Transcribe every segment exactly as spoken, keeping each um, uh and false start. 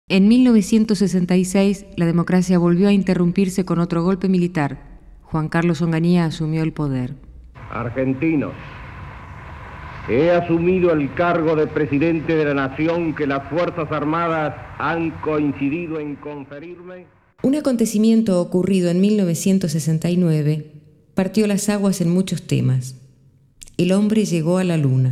En mil novecientos sesenta y seis, la democracia volvió a interrumpirse con otro golpe militar. Juan Carlos Onganía asumió el poder. Argentinos, he asumido el cargo de presidente de la nación que las Fuerzas Armadas han coincidido en conferirme. Un acontecimiento ocurrido en mil novecientos sesenta y nueve partió las aguas en muchos temas. El hombre llegó a la luna.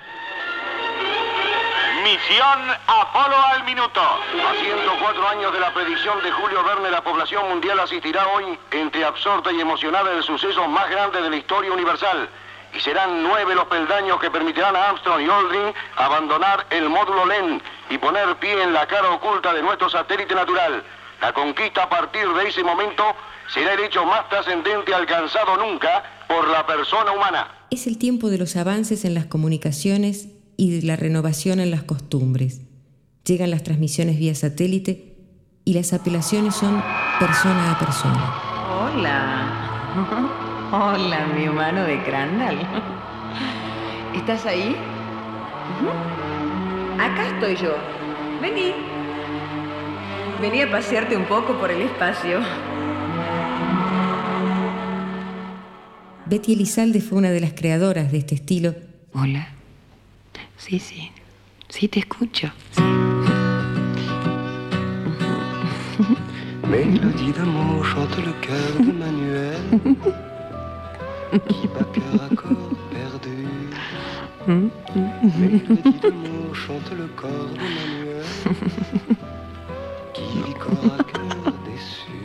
Misión Apolo al minuto. A ciento cuatro años de la predicción de Julio Verne, la población mundial asistirá hoy entre absorta y emocionada del suceso más grande de la historia universal. Y serán nueve los peldaños que permitirán a Armstrong y Aldrin abandonar el módulo L E N y poner pie en la cara oculta de nuestro satélite natural. La conquista a partir de ese momento será el hecho más trascendente alcanzado nunca por la persona humana. Es el tiempo de los avances en las comunicaciones y de la renovación en las costumbres. Llegan las transmisiones vía satélite y las apelaciones son persona a persona. Hola. Hola, mi humano de Crandall. ¿Estás ahí? Uh-huh. Acá estoy yo. Vení. Vení a pasearte un poco por el espacio. Betty Elizalde fue una de las creadoras de este estilo. Hola. Sí, sí. Sí, te escucho. Sí. Mélodie d'amour chante le cœur de Manuel qui bat cœur à corps perdu. Mélodie d'amour chante le corps de Manuel qui vit corps à cœur déçu.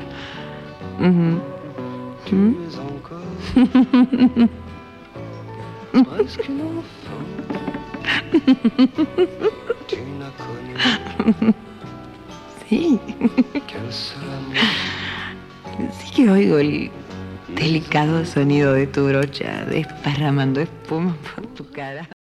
Tu es encore presque une enfant. Tu n'as connu Sí. qu'un seul amour. Sí que oigo el delicado sonido de tu brocha desparramando espuma por tu cara.